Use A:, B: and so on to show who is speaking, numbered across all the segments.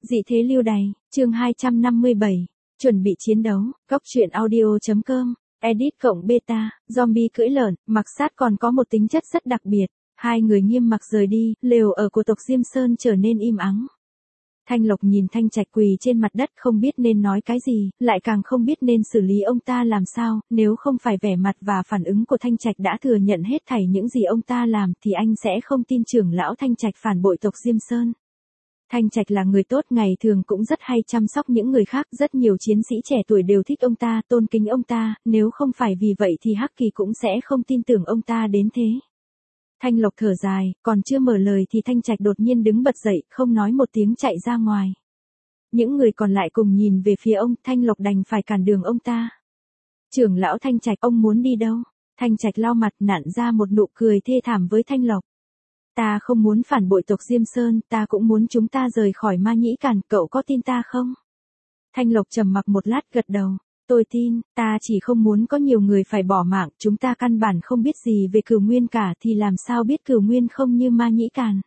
A: Dị thế lưu đày, chương 257, chuẩn bị chiến đấu, góc truyện audio.com, edit cộng beta, zombie cưỡi lợn, mặc sát còn có một tính chất rất đặc biệt. Hai người nghiêm mặc rời đi, lều ở của tộc Diêm Sơn trở nên im ắng. Thanh Lộc nhìn Thanh Trạch quỳ trên mặt đất không biết nên nói cái gì, lại càng không biết nên xử lý ông ta làm sao, nếu không phải vẻ mặt và phản ứng của Thanh Trạch đã thừa nhận hết thảy những gì ông ta làm thì anh sẽ không tin trưởng lão Thanh Trạch phản bội tộc Diêm Sơn. Thanh Trạch là người tốt, ngày thường cũng rất hay chăm sóc những người khác, rất nhiều chiến sĩ trẻ tuổi đều thích ông ta, tôn kính ông ta, nếu không phải vì vậy thì Hắc Kỳ cũng sẽ không tin tưởng ông ta đến thế. Thanh Lộc thở dài, còn chưa mở lời thì Thanh Trạch đột nhiên đứng bật dậy, không nói một tiếng chạy ra ngoài. Những người còn lại cùng nhìn về phía ông, Thanh Lộc đành phải cản đường ông ta. Trưởng lão Thanh Trạch, ông muốn đi đâu? Thanh Trạch lau mặt nặn ra một nụ cười thê thảm với Thanh Lộc. Ta không muốn phản bội tộc Diêm Sơn, ta cũng muốn chúng ta rời khỏi Ma Nhĩ Càn, cậu có tin ta không? Thanh Lộc trầm mặc một lát gật đầu. Tôi tin, ta chỉ không muốn có nhiều người phải bỏ mạng, chúng ta căn bản không biết gì về Cửu Nguyên cả thì làm sao biết Cửu Nguyên không như Ma Nhĩ Càn.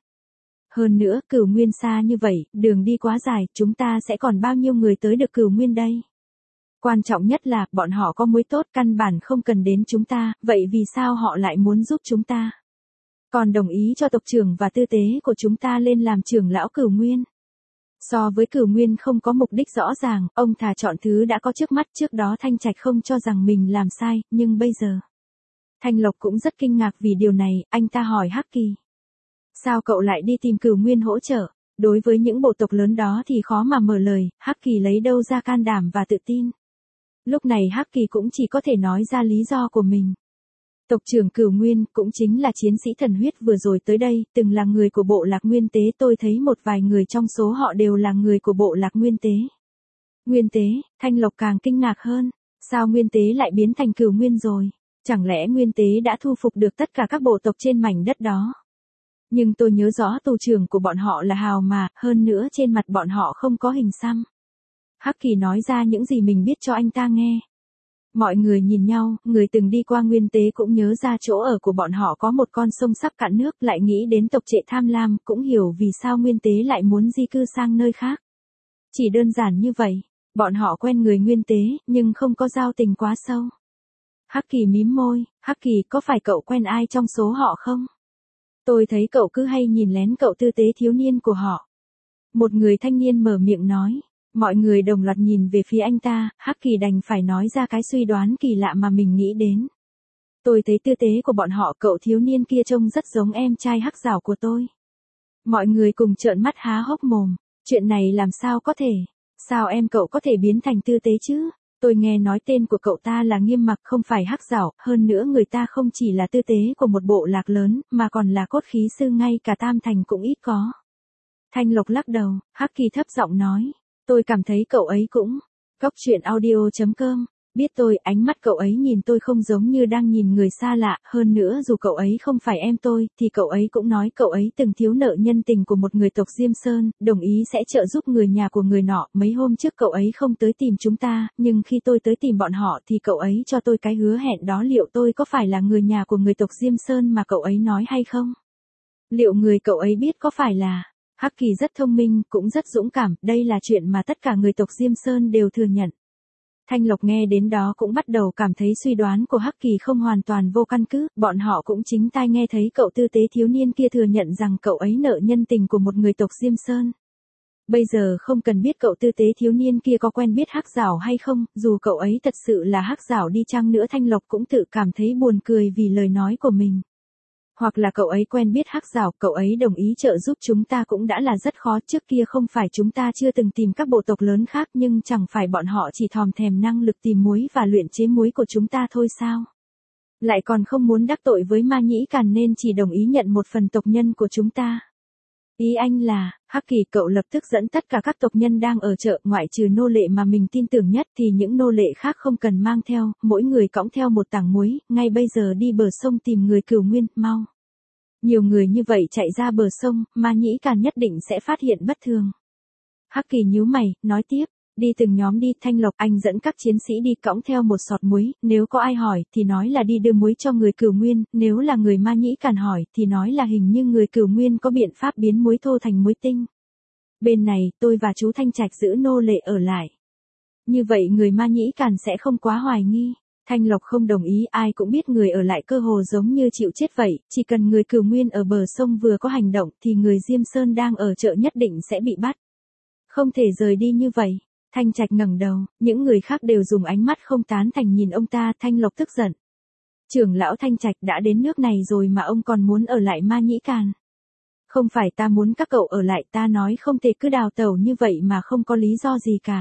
A: Hơn nữa, Cửu Nguyên xa như vậy, đường đi quá dài, chúng ta sẽ còn bao nhiêu người tới được Cửu Nguyên đây? Quan trọng nhất là, bọn họ có mối tốt căn bản không cần đến chúng ta, vậy vì sao họ lại muốn giúp chúng ta? Còn đồng ý cho tộc trưởng và tư tế của chúng ta lên làm trưởng lão Cửu Nguyên. So với Cửu Nguyên không có mục đích rõ ràng, ông thà chọn thứ đã có trước mắt. Trước đó Thanh Trạch không cho rằng mình làm sai, nhưng bây giờ. Thanh Lộc cũng rất kinh ngạc vì điều này, anh ta hỏi Hắc Kỳ. Sao cậu lại đi tìm Cửu Nguyên hỗ trợ? Đối với những bộ tộc lớn đó thì khó mà mở lời, Hắc Kỳ lấy đâu ra can đảm và tự tin. Lúc này Hắc Kỳ cũng chỉ có thể nói ra lý do của mình. Tộc trưởng Cửu Nguyên, cũng chính là chiến sĩ thần huyết vừa rồi tới đây, từng là người của bộ lạc Nguyên Tế, tôi thấy một vài người trong số họ đều là người của bộ lạc Nguyên Tế. Nguyên Tế, Thanh Lộc càng kinh ngạc hơn, sao Nguyên Tế lại biến thành Cửu Nguyên rồi? Chẳng lẽ Nguyên Tế đã thu phục được tất cả các bộ tộc trên mảnh đất đó? Nhưng tôi nhớ rõ tù trưởng của bọn họ là Hào mà, hơn nữa trên mặt bọn họ không có hình xăm. Hắc Kỳ nói ra những gì mình biết cho anh ta nghe. Mọi người nhìn nhau, người từng đi qua Nguyên Tế cũng nhớ ra chỗ ở của bọn họ có một con sông sắp cạn nước, lại nghĩ đến tộc Trệ tham lam, cũng hiểu vì sao Nguyên Tế lại muốn di cư sang nơi khác. Chỉ đơn giản như vậy, bọn họ quen người Nguyên Tế, nhưng không có giao tình quá sâu. Hắc Kỳ mím môi, Hắc Kỳ, có phải cậu quen ai trong số họ không? Tôi thấy cậu cứ hay nhìn lén cậu tư tế thiếu niên của họ. Một người thanh niên mở miệng nói. Mọi người đồng loạt nhìn về phía anh ta, Hắc Kỳ đành phải nói ra cái suy đoán kỳ lạ mà mình nghĩ đến. Tôi thấy tư tế của bọn họ, cậu thiếu niên kia trông rất giống em trai Hắc Giảo của tôi. Mọi người cùng trợn mắt há hốc mồm, chuyện này làm sao có thể? Sao em cậu có thể biến thành tư tế chứ? Tôi nghe nói tên của cậu ta là Nghiêm Mặc không phải Hắc Giảo, hơn nữa người ta không chỉ là tư tế của một bộ lạc lớn, mà còn là cốt khí sư, ngay cả Tam Thành cũng ít có. Thanh Lộc lắc đầu, Hắc Kỳ thấp giọng nói. Tôi cảm thấy cậu ấy cũng. Góc truyện audio.com, biết tôi, ánh mắt cậu ấy nhìn tôi không giống như đang nhìn người xa lạ, hơn nữa dù cậu ấy không phải em tôi, thì cậu ấy cũng nói cậu ấy từng thiếu nợ nhân tình của một người tộc Diêm Sơn, đồng ý sẽ trợ giúp người nhà của người nọ. Mấy hôm trước cậu ấy không tới tìm chúng ta, nhưng khi tôi tới tìm bọn họ thì cậu ấy cho tôi cái hứa hẹn đó, liệu tôi có phải là người nhà của người tộc Diêm Sơn mà cậu ấy nói hay không? Liệu người cậu ấy biết có phải là... Hắc Kỳ rất thông minh, cũng rất dũng cảm, đây là chuyện mà tất cả người tộc Diêm Sơn đều thừa nhận. Thanh Lộc nghe đến đó cũng bắt đầu cảm thấy suy đoán của Hắc Kỳ không hoàn toàn vô căn cứ, bọn họ cũng chính tai nghe thấy cậu tư tế thiếu niên kia thừa nhận rằng cậu ấy nợ nhân tình của một người tộc Diêm Sơn. Bây giờ không cần biết cậu tư tế thiếu niên kia có quen biết Hắc Giảo hay không, dù cậu ấy thật sự là Hắc Giảo đi chăng nữa, Thanh Lộc cũng tự cảm thấy buồn cười vì lời nói của mình. Hoặc là cậu ấy quen biết Hắc Giảo, cậu ấy đồng ý trợ giúp chúng ta cũng đã là rất khó, trước kia không phải chúng ta chưa từng tìm các bộ tộc lớn khác, nhưng chẳng phải bọn họ chỉ thòm thèm năng lực tìm muối và luyện chế muối của chúng ta thôi sao? Lại còn không muốn đắc tội với Ma Nhĩ Càn nên chỉ đồng ý nhận một phần tộc nhân của chúng ta. Ý anh là, Hắc Kỳ, cậu lập tức dẫn tất cả các tộc nhân đang ở chợ, ngoại trừ nô lệ mà mình tin tưởng nhất thì những nô lệ khác không cần mang theo, mỗi người cõng theo một tảng muối, ngay bây giờ đi bờ sông tìm người Cửu Nguyên, mau. Nhiều người như vậy chạy ra bờ sông, Ma Nhĩ Càn nhất định sẽ phát hiện bất thường. Hắc Kỳ nhíu mày, nói tiếp, đi từng nhóm đi. Thanh Lộc, anh dẫn các chiến sĩ đi cõng theo một sọt muối, nếu có ai hỏi thì nói là đi đưa muối cho người Cửu Nguyên, nếu là người Ma Nhĩ Càn hỏi thì nói là hình như người Cửu Nguyên có biện pháp biến muối thô thành muối tinh. Bên này, tôi và chú Thanh Trạch giữ nô lệ ở lại. Như vậy người Ma Nhĩ Càn sẽ không quá hoài nghi. Thanh Lộc không đồng ý, ai cũng biết người ở lại cơ hồ giống như chịu chết vậy, chỉ cần người Cửu Nguyên ở bờ sông vừa có hành động thì người Diêm Sơn đang ở chợ nhất định sẽ bị bắt. Không thể rời đi như vậy. Thanh Trạch ngẩng đầu, những người khác đều dùng ánh mắt không tán thành nhìn ông ta. Thanh Lộc tức giận. Trưởng lão Thanh Trạch đã đến nước này rồi mà ông còn muốn ở lại Ma Nhĩ Càn. Không phải ta muốn các cậu ở lại, ta nói không thể cứ đào tẩu như vậy mà không có lý do gì cả.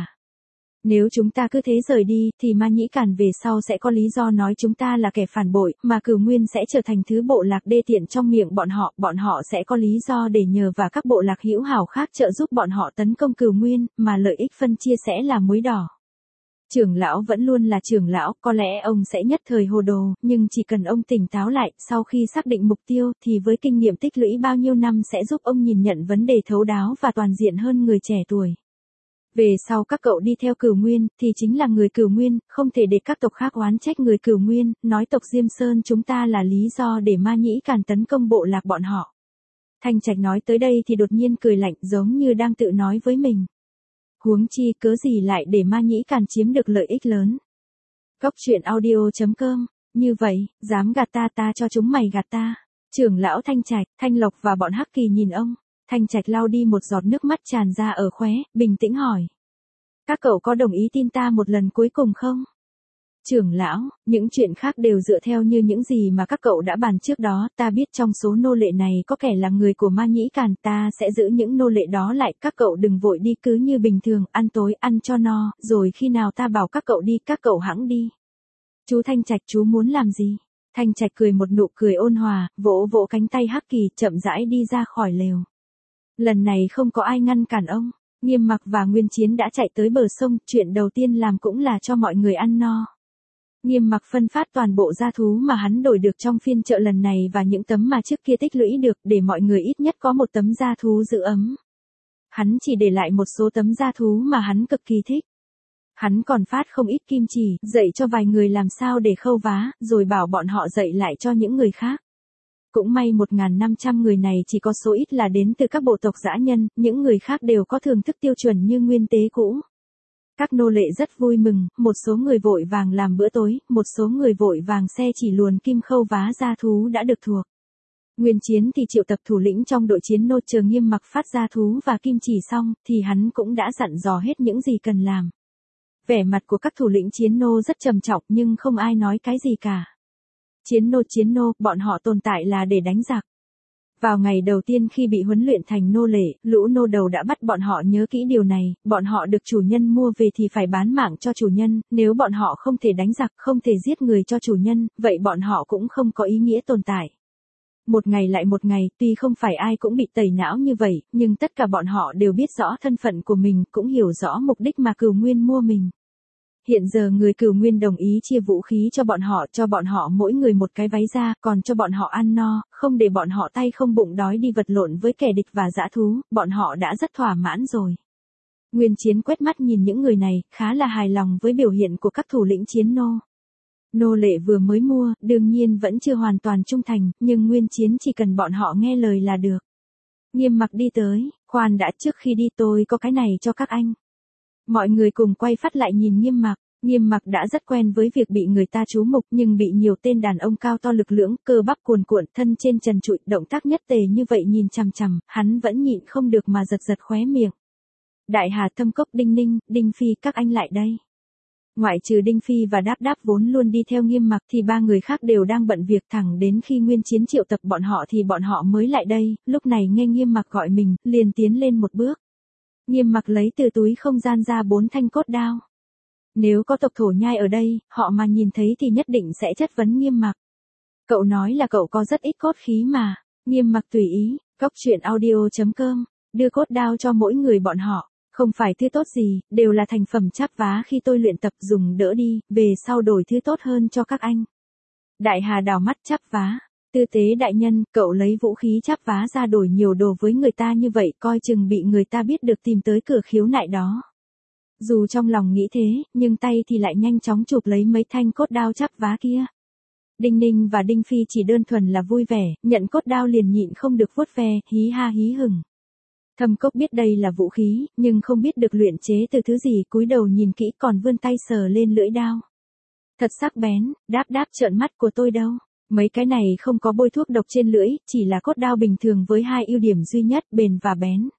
A: Nếu chúng ta cứ thế rời đi, thì Ma Nhĩ Càn về sau sẽ có lý do nói chúng ta là kẻ phản bội, mà Cửu Nguyên sẽ trở thành thứ bộ lạc đê tiện trong miệng bọn họ sẽ có lý do để nhờ và các bộ lạc hữu hảo khác trợ giúp bọn họ tấn công Cửu Nguyên, mà lợi ích phân chia sẽ là muối đỏ. Trưởng lão vẫn luôn là trưởng lão, có lẽ ông sẽ nhất thời hồ đồ, nhưng chỉ cần ông tỉnh táo lại, sau khi xác định mục tiêu, thì với kinh nghiệm tích lũy bao nhiêu năm sẽ giúp ông nhìn nhận vấn đề thấu đáo và toàn diện hơn người trẻ tuổi. Về sau các cậu đi theo Cửu Nguyên, thì chính là người Cửu Nguyên, không thể để các tộc khác oán trách người Cửu Nguyên, nói tộc Diêm Sơn chúng ta là lý do để Ma Nhĩ Càn tấn công bộ lạc bọn họ. Thanh Trạch nói tới đây thì đột nhiên cười lạnh giống như đang tự nói với mình. Huống chi cớ gì lại để Ma Nhĩ Càn chiếm được lợi ích lớn. Góc truyện audio.com, như vậy, dám gạt ta cho chúng mày gạt ta. Trưởng lão Thanh Trạch, Thanh Lộc và bọn Hắc Kỳ nhìn ông. Thanh Trạch lau đi một giọt nước mắt tràn ra ở khóe, bình tĩnh hỏi. Các cậu có đồng ý tin ta một lần cuối cùng không? Trưởng lão, những chuyện khác đều dựa theo như những gì mà các cậu đã bàn trước đó, ta biết trong số nô lệ này có kẻ là người của Ma Nhĩ Càn, ta sẽ giữ những nô lệ đó lại, các cậu đừng vội đi, cứ như bình thường, ăn tối, ăn cho no, rồi khi nào ta bảo các cậu đi, các cậu hẵng đi. Chú Thanh Trạch, chú muốn làm gì? Thanh Trạch cười một nụ cười ôn hòa, vỗ vỗ cánh tay Hắc Kỳ, chậm rãi đi ra khỏi lều. Lần này không có ai ngăn cản ông. Nghiêm Mặc và Nguyên Chiến đã chạy tới bờ sông, chuyện đầu tiên làm cũng là cho mọi người ăn no. Nghiêm Mặc phân phát toàn bộ gia thú mà hắn đổi được trong phiên chợ lần này và những tấm mà trước kia tích lũy được, để mọi người ít nhất có một tấm gia thú giữ ấm. Hắn chỉ để lại một số tấm gia thú mà hắn cực kỳ thích. Hắn còn phát không ít kim chỉ, dạy cho vài người làm sao để khâu vá, rồi bảo bọn họ dạy lại cho những người khác. Cũng may 1.500 người này chỉ có số ít là đến từ các bộ tộc dã nhân, những người khác đều có thưởng thức tiêu chuẩn như nguyên tế cũ. Các nô lệ rất vui mừng, một số người vội vàng làm bữa tối, một số người vội vàng xe chỉ luồn kim khâu vá gia thú đã được thuộc. Nguyên Chiến thì triệu tập thủ lĩnh trong đội chiến nô, chờ Nghiêm Mặc phát gia thú và kim chỉ xong, thì hắn cũng đã dặn dò hết những gì cần làm. Vẻ mặt của các thủ lĩnh chiến nô rất trầm trọng nhưng không ai nói cái gì cả. Chiến nô, bọn họ tồn tại là để đánh giặc. Vào ngày đầu tiên khi bị huấn luyện thành nô lệ, lũ nô đầu đã bắt bọn họ nhớ kỹ điều này, bọn họ được chủ nhân mua về thì phải bán mạng cho chủ nhân, nếu bọn họ không thể đánh giặc, không thể giết người cho chủ nhân, vậy bọn họ cũng không có ý nghĩa tồn tại. Một ngày lại một ngày, tuy không phải ai cũng bị tẩy não như vậy, nhưng tất cả bọn họ đều biết rõ thân phận của mình, cũng hiểu rõ mục đích mà Cửu Nguyên mua mình. Hiện giờ người Cửu Nguyên đồng ý chia vũ khí cho bọn họ mỗi người một cái váy da, còn cho bọn họ ăn no, không để bọn họ tay không bụng đói đi vật lộn với kẻ địch và dã thú, bọn họ đã rất thỏa mãn rồi. Nguyên Chiến quét mắt nhìn những người này, khá là hài lòng với biểu hiện của các thủ lĩnh chiến nô. Nô lệ vừa mới mua, đương nhiên vẫn chưa hoàn toàn trung thành, nhưng Nguyên Chiến chỉ cần bọn họ nghe lời là được. Nghiêm Mặc đi tới, khoan đã, trước khi đi tôi có cái này cho các anh. Mọi người cùng quay phát lại nhìn Nghiêm Mặc. Nghiêm Mặc đã rất quen với việc bị người ta chú mục, nhưng bị nhiều tên đàn ông cao to lực lưỡng, cơ bắp cuồn cuộn, thân trên trần trụi, động tác nhất tề như vậy nhìn chằm chằm, hắn vẫn nhịn không được mà giật giật khóe miệng. Đại Hà, Thâm Cốc, Đinh Ninh, Đinh Phi, các anh lại đây. Ngoại trừ Đinh Phi và Đáp Đáp vốn luôn đi theo Nghiêm Mặc thì ba người khác đều đang bận việc, thẳng đến khi Nguyên Chiến triệu tập bọn họ thì bọn họ mới lại đây, lúc này nghe Nghiêm Mặc gọi mình, liền tiến lên một bước. Nghiêm Mặc lấy từ túi không gian ra 4 thanh cốt đao. Nếu có tộc thổ nhai ở đây, họ mà nhìn thấy thì nhất định sẽ chất vấn Nghiêm Mặc. Cậu nói là cậu có rất ít cốt khí mà. Nghiêm Mặc tùy ý, góc truyện audio.com, đưa cốt đao cho mỗi người bọn họ. Không phải thứ tốt gì, đều là thành phẩm chắp vá khi tôi luyện tập, dùng đỡ đi, về sau đổi thứ tốt hơn cho các anh. Đại Hà đào mắt, chắp vá. Tư tế đại nhân, cậu lấy vũ khí chắp vá ra đổi nhiều đồ với người ta như vậy, coi chừng bị người ta biết được tìm tới cửa khiếu nại đó. Dù trong lòng nghĩ thế, nhưng tay thì lại nhanh chóng chụp lấy mấy thanh cốt đao chắp vá kia. Đinh Ninh và Đinh Phi chỉ đơn thuần là vui vẻ, nhận cốt đao liền nhịn không được vuốt ve, hí ha hí hửng. Thâm Cốc biết đây là vũ khí, nhưng không biết được luyện chế từ thứ gì, cúi đầu nhìn kỹ còn vươn tay sờ lên lưỡi đao. Thật sắc bén, đáp đáp trợn mắt của tôi đâu. Mấy cái này không có bôi thuốc độc trên lưỡi, chỉ là cốt đao bình thường với hai ưu điểm duy nhất, bền và bén.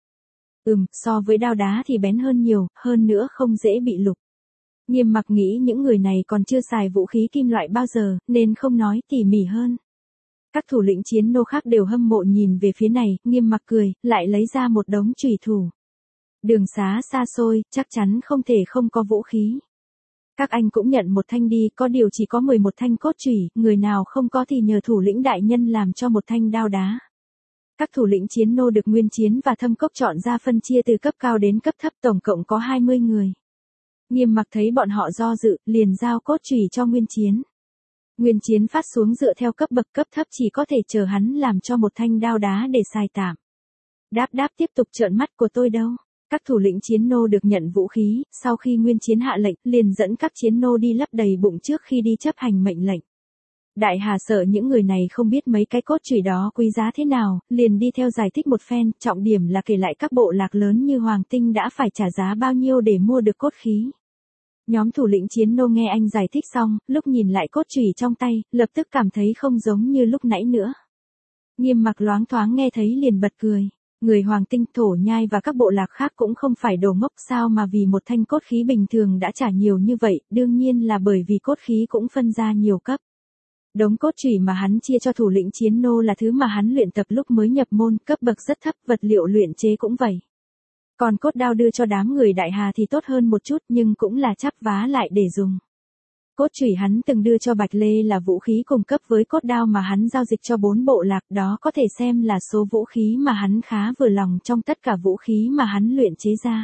A: So với đao đá thì bén hơn nhiều, hơn nữa không dễ bị lục. Nghiêm Mặc nghĩ những người này còn chưa xài vũ khí kim loại bao giờ, nên không nói tỉ mỉ hơn. Các thủ lĩnh chiến nô khác đều hâm mộ nhìn về phía này, Nghiêm Mặc cười, lại lấy ra một đống chùy thủ. Đường xá xa xôi, chắc chắn không thể không có vũ khí. Các anh cũng nhận một thanh đi, có điều chỉ có 11 thanh cốt chùy, người nào không có thì nhờ thủ lĩnh đại nhân làm cho một thanh đao đá. Các thủ lĩnh chiến nô được Nguyên Chiến và Thâm Cốc chọn ra phân chia từ cấp cao đến cấp thấp, tổng cộng có 20 người. Nghiêm Mặc thấy bọn họ do dự, liền giao cốt chùy cho Nguyên Chiến. Nguyên Chiến phát xuống dựa theo cấp bậc, cấp thấp chỉ có thể chờ hắn làm cho một thanh đao đá để xài tạm. Đáp đáp tiếp tục trợn mắt của tôi đâu. Các thủ lĩnh chiến nô được nhận vũ khí, sau khi Nguyên Chiến hạ lệnh, liền dẫn các chiến nô đi lấp đầy bụng trước khi đi chấp hành mệnh lệnh. Đại Hà sợ những người này không biết mấy cái cốt chùy đó quý giá thế nào, liền đi theo giải thích một phen, trọng điểm là kể lại các bộ lạc lớn như Hoàng Tinh đã phải trả giá bao nhiêu để mua được cốt khí. Nhóm thủ lĩnh chiến nô nghe anh giải thích xong, lúc nhìn lại cốt chùy trong tay, lập tức cảm thấy không giống như lúc nãy nữa. Nghiêm Mặc loáng thoáng nghe thấy liền bật cười. Người Hoàng Tinh, Thổ Nhai và các bộ lạc khác cũng không phải đồ ngốc, sao mà vì một thanh cốt khí bình thường đã trả nhiều như vậy, đương nhiên là bởi vì cốt khí cũng phân ra nhiều cấp. Đống cốt chùy mà hắn chia cho thủ lĩnh chiến nô là thứ mà hắn luyện tập lúc mới nhập môn, cấp bậc rất thấp, vật liệu luyện chế cũng vậy. Còn cốt đao đưa cho đám người Đại Hà thì tốt hơn một chút, nhưng cũng là chắp vá lại để dùng. Cốt chùy hắn từng đưa cho Bạch Lê là vũ khí cùng cấp với cốt đao mà hắn giao dịch cho 4 bộ lạc, đó có thể xem là số vũ khí mà hắn khá vừa lòng trong tất cả vũ khí mà hắn luyện chế ra.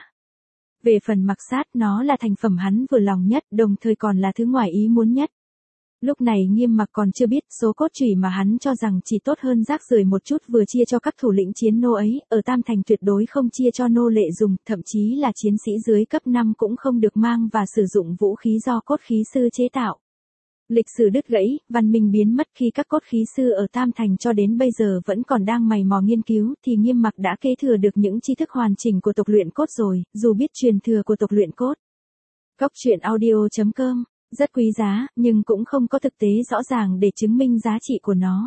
A: Về phần mặc sát, nó là thành phẩm hắn vừa lòng nhất, đồng thời còn là thứ ngoài ý muốn nhất. Lúc này Nghiêm Mặc còn chưa biết số cốt chùy mà hắn cho rằng chỉ tốt hơn rác rưởi một chút vừa chia cho các thủ lĩnh chiến nô ấy, ở Tam Thành tuyệt đối không chia cho nô lệ dùng, thậm chí là chiến sĩ dưới cấp 5 cũng không được mang và sử dụng vũ khí do cốt khí sư chế tạo. Lịch sử đứt gãy, văn minh biến mất khi các cốt khí sư ở Tam Thành cho đến bây giờ vẫn còn đang mày mò nghiên cứu, thì Nghiêm Mặc đã kế thừa được những tri thức hoàn chỉnh của tộc luyện cốt rồi, dù biết truyền thừa của tộc luyện cốt. Góc truyện audio.com rất quý giá, nhưng cũng không có thực tế rõ ràng để chứng minh giá trị của nó.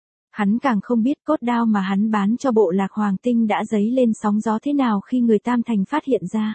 A: Hắn càng không biết cốt đao mà hắn bán cho bộ lạc Hoàng Tinh đã dấy lên sóng gió thế nào khi người Tam Thành phát hiện ra.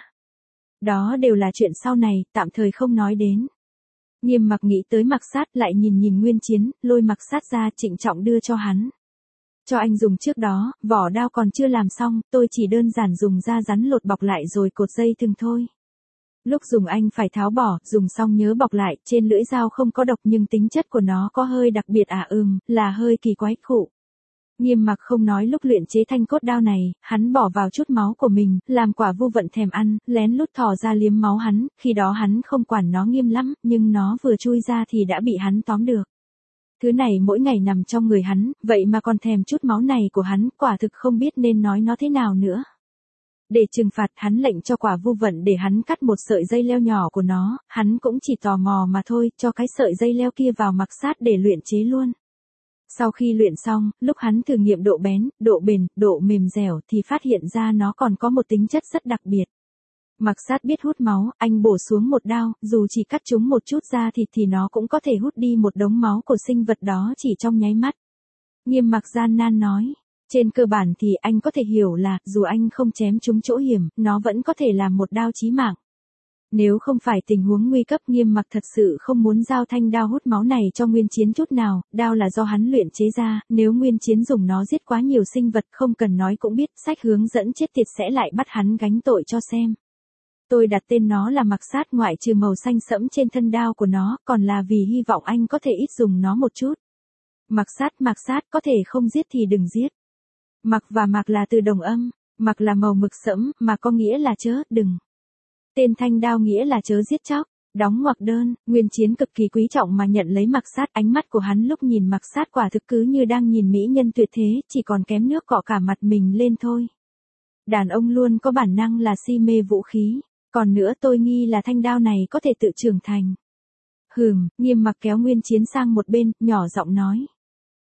A: Đó đều là chuyện sau này, tạm thời không nói đến. Nghiêm Mặc nghĩ tới mặc sát, lại nhìn Nguyên Chiến, lôi mặc sát ra, trịnh trọng đưa cho hắn. Cho anh dùng trước đó, vỏ đao còn chưa làm xong, tôi chỉ đơn giản dùng da rắn lột bọc lại rồi cột dây thừng thôi. Lúc dùng anh phải tháo bỏ, dùng xong nhớ bọc lại, trên lưỡi dao không có độc nhưng tính chất của nó có hơi đặc biệt là hơi kỳ quái khụ. Nghiêm Mặc không nói lúc luyện chế thanh cốt đao này, hắn bỏ vào chút máu của mình, làm Quả Vu Vận thèm ăn, lén lút thò ra liếm máu hắn, khi đó hắn không quản nó nghiêm lắm, nhưng nó vừa chui ra thì đã bị hắn tóm được. Thứ này mỗi ngày nằm trong người hắn, vậy mà còn thèm chút máu này của hắn, quả thực không biết nên nói nó thế nào nữa. Để trừng phạt, hắn lệnh cho Quả Vu Vận để hắn cắt một sợi dây leo nhỏ của nó, hắn cũng chỉ tò mò mà thôi, cho cái sợi dây leo kia vào mặc sát để luyện chế luôn. Sau khi luyện xong, lúc hắn thử nghiệm độ bén, độ bền, độ mềm dẻo thì phát hiện ra nó còn có một tính chất rất đặc biệt. Mặc sát biết hút máu, anh bổ xuống một đao, dù chỉ cắt chúng một chút da thịt thì nó cũng có thể hút đi một đống máu của sinh vật đó chỉ trong nháy mắt. Nghiêm Mặc gian nan nói. Trên cơ bản thì anh có thể hiểu là, dù anh không chém trúng chỗ hiểm, nó vẫn có thể làm một đao chí mạng. Nếu không phải tình huống nguy cấp, Nghiêm Mặc thật sự không muốn giao thanh đao hút máu này cho Nguyên Chiến chút nào, đao là do hắn luyện chế ra, nếu Nguyên Chiến dùng nó giết quá nhiều sinh vật không cần nói cũng biết, sách hướng dẫn chết tiệt sẽ lại bắt hắn gánh tội cho xem. Tôi đặt tên nó là mặc sát, ngoại trừ màu xanh sẫm trên thân đao của nó, còn là vì hy vọng anh có thể ít dùng nó một chút. Mặc sát, có thể không giết thì đừng giết. Mặc và mạc là từ đồng âm, mặc là màu mực sẫm, mà có nghĩa là chớ, đừng. Tên thanh đao nghĩa là chớ giết chóc, đóng ngoặc đơn, Nguyên Chiến cực kỳ quý trọng mà nhận lấy mặc sát, ánh mắt của hắn lúc nhìn mặc sát quả thực cứ như đang nhìn mỹ nhân tuyệt thế, chỉ còn kém nước cọ cả mặt mình lên thôi. Đàn ông luôn có bản năng là si mê vũ khí, còn nữa tôi nghi là thanh đao này có thể tự trưởng thành. Nghiêm Mặc kéo Nguyên Chiến sang một bên, nhỏ giọng nói.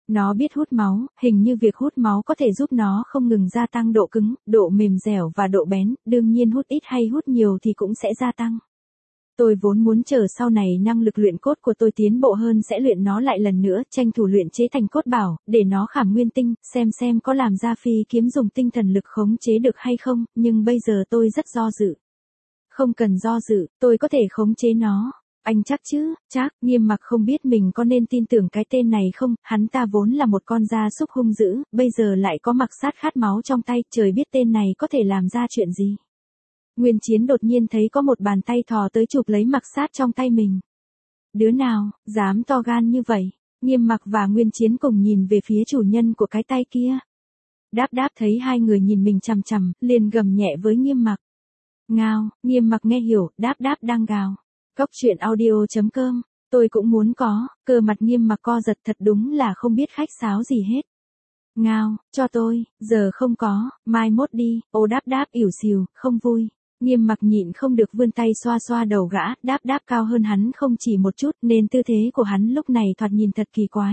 A: Nó biết hút máu, hình như việc hút máu có thể giúp nó không ngừng gia tăng độ cứng, độ mềm dẻo và độ bén, đương nhiên hút ít hay hút nhiều thì cũng sẽ gia tăng. Tôi vốn muốn chờ sau này năng lực luyện cốt của tôi tiến bộ hơn sẽ luyện nó lại lần nữa, tranh thủ luyện chế thành cốt bảo, để nó khảm nguyên tinh, xem có làm ra phi kiếm dùng tinh thần lực khống chế được hay không, nhưng bây giờ tôi rất do dự. Không cần do dự, tôi có thể khống chế nó. Anh chắc chứ? Chắc. Nghiêm Mặc không biết mình có nên tin tưởng cái tên này không, hắn ta vốn là một con gia súc hung dữ, bây giờ lại có mặc sát khát máu trong tay, trời biết tên này có thể làm ra chuyện gì. Nguyên Chiến đột nhiên thấy có một bàn tay thò tới chụp lấy mặc sát trong tay mình. Đứa nào, dám to gan như vậy? Nghiêm Mặc và Nguyên Chiến cùng nhìn về phía chủ nhân của cái tay kia. Đáp Đáp thấy hai người nhìn mình chằm chằm, liền gầm nhẹ với Nghiêm Mặc. Ngao. Nghiêm Mặc nghe hiểu, Đáp Đáp đang gào. Cóc truyện audio.com, tôi cũng muốn có, cơ mặt Nghiêm Mặc co giật, thật đúng là không biết khách sáo gì hết. Ngao, cho tôi, giờ không có, mai mốt đi. Ô Đáp Đáp ỉu xìu, không vui. Nghiêm Mặc nhịn không được vươn tay xoa xoa đầu gã, Đáp Đáp cao hơn hắn không chỉ một chút nên tư thế của hắn lúc này thoạt nhìn thật kỳ quái.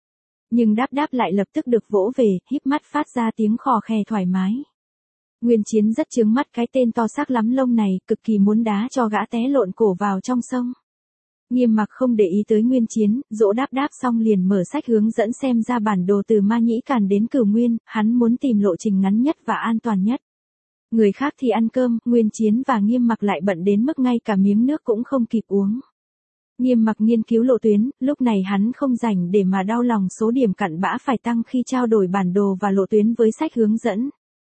A: Nhưng Đáp Đáp lại lập tức được vỗ về, híp mắt phát ra tiếng khò khè thoải mái. Nguyên Chiến rất chướng mắt cái tên to xác lắm lông này, cực kỳ muốn đá cho gã té lộn cổ vào trong sông. Nghiêm Mặc không để ý tới Nguyên Chiến, dỗ Đáp Đáp xong liền mở sách hướng dẫn xem ra bản đồ từ Ma Nhĩ Càn đến Cửu Nguyên, hắn muốn tìm lộ trình ngắn nhất và an toàn nhất. Người khác thì ăn cơm, Nguyên Chiến và Nghiêm Mặc lại bận đến mức ngay cả miếng nước cũng không kịp uống. Nghiêm Mặc nghiên cứu lộ tuyến, lúc này hắn không rảnh để mà đau lòng số điểm cặn bã phải tăng khi trao đổi bản đồ và lộ tuyến với sách hướng dẫn.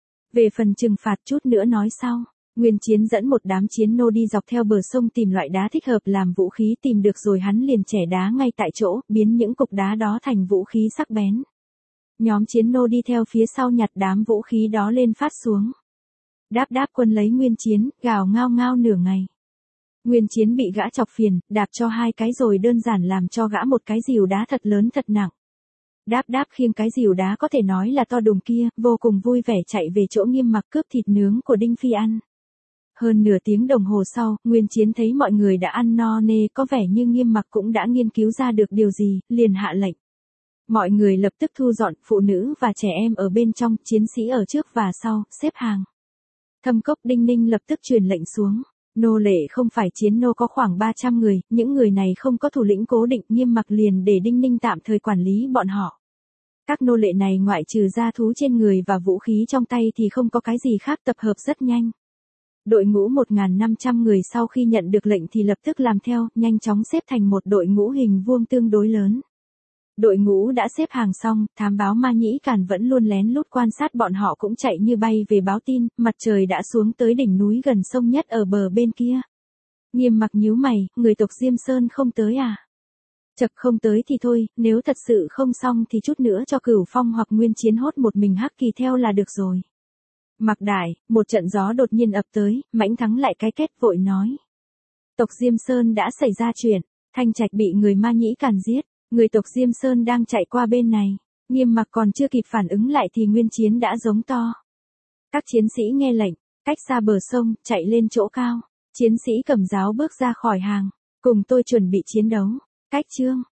A: Về phần trừng phạt chút nữa nói sau. Nguyên Chiến dẫn một đám chiến nô đi dọc theo bờ sông tìm loại đá thích hợp làm vũ khí, tìm được rồi hắn liền chẻ đá ngay tại chỗ, biến những cục đá đó thành vũ khí sắc bén. Nhóm chiến nô đi theo phía sau nhặt đám vũ khí đó lên phát xuống. Đáp Đáp quân lấy Nguyên Chiến, gào ngao ngao nửa ngày. Nguyên Chiến bị gã chọc phiền, đạp cho hai cái rồi đơn giản làm cho gã một cái rìu đá thật lớn thật nặng. Đáp Đáp khiêng cái rìu đá có thể nói là to đùng kia, vô cùng vui vẻ chạy về chỗ Nghiêm Mặc cướp thịt nướng của Đinh Phi ăn. Hơn nửa tiếng đồng hồ sau, Nguyên Chiến thấy mọi người đã ăn no nê, có vẻ như Nghiêm Mặc cũng đã nghiên cứu ra được điều gì, liền hạ lệnh. Mọi người lập tức thu dọn, phụ nữ và trẻ em ở bên trong, chiến sĩ ở trước và sau, xếp hàng. Thâm Cốc Đinh Ninh lập tức truyền lệnh xuống. Nô lệ không phải chiến nô có khoảng 300 người, những người này không có thủ lĩnh cố định, Nghiêm Mặc liền để Đinh Ninh tạm thời quản lý bọn họ. Các nô lệ này ngoại trừ gia thú trên người và vũ khí trong tay thì không có cái gì khác, tập hợp rất nhanh. Đội ngũ 1.500 người sau khi nhận được lệnh thì lập tức làm theo, nhanh chóng xếp thành một đội ngũ hình vuông tương đối lớn. Đội ngũ đã xếp hàng xong, thám báo Ma Nhĩ Càn vẫn luôn lén lút quan sát bọn họ cũng chạy như bay về báo tin, mặt trời đã xuống tới đỉnh núi gần sông nhất ở bờ bên kia. Nghiêm Mặc nhíu mày, người tộc Diêm Sơn không tới à? Chật không tới thì thôi, nếu thật sự không xong thì chút nữa cho Cửu Phong hoặc Nguyên Chiến hốt một mình Hắc Kỳ theo là được rồi. Mặc Đại, một trận gió đột nhiên ập tới, Mãnh Thắng lại cái kết vội nói. Tộc Diêm Sơn đã xảy ra chuyện, Thanh Trạch bị người Ma Nhĩ Càn giết, người tộc Diêm Sơn đang chạy qua bên này. Nghiêm Mặc còn chưa kịp phản ứng lại thì Nguyên Chiến đã giống to. Các chiến sĩ nghe lệnh, cách xa bờ sông, chạy lên chỗ cao. Chiến sĩ cầm giáo bước ra khỏi hàng, cùng tôi chuẩn bị chiến đấu. Cách chương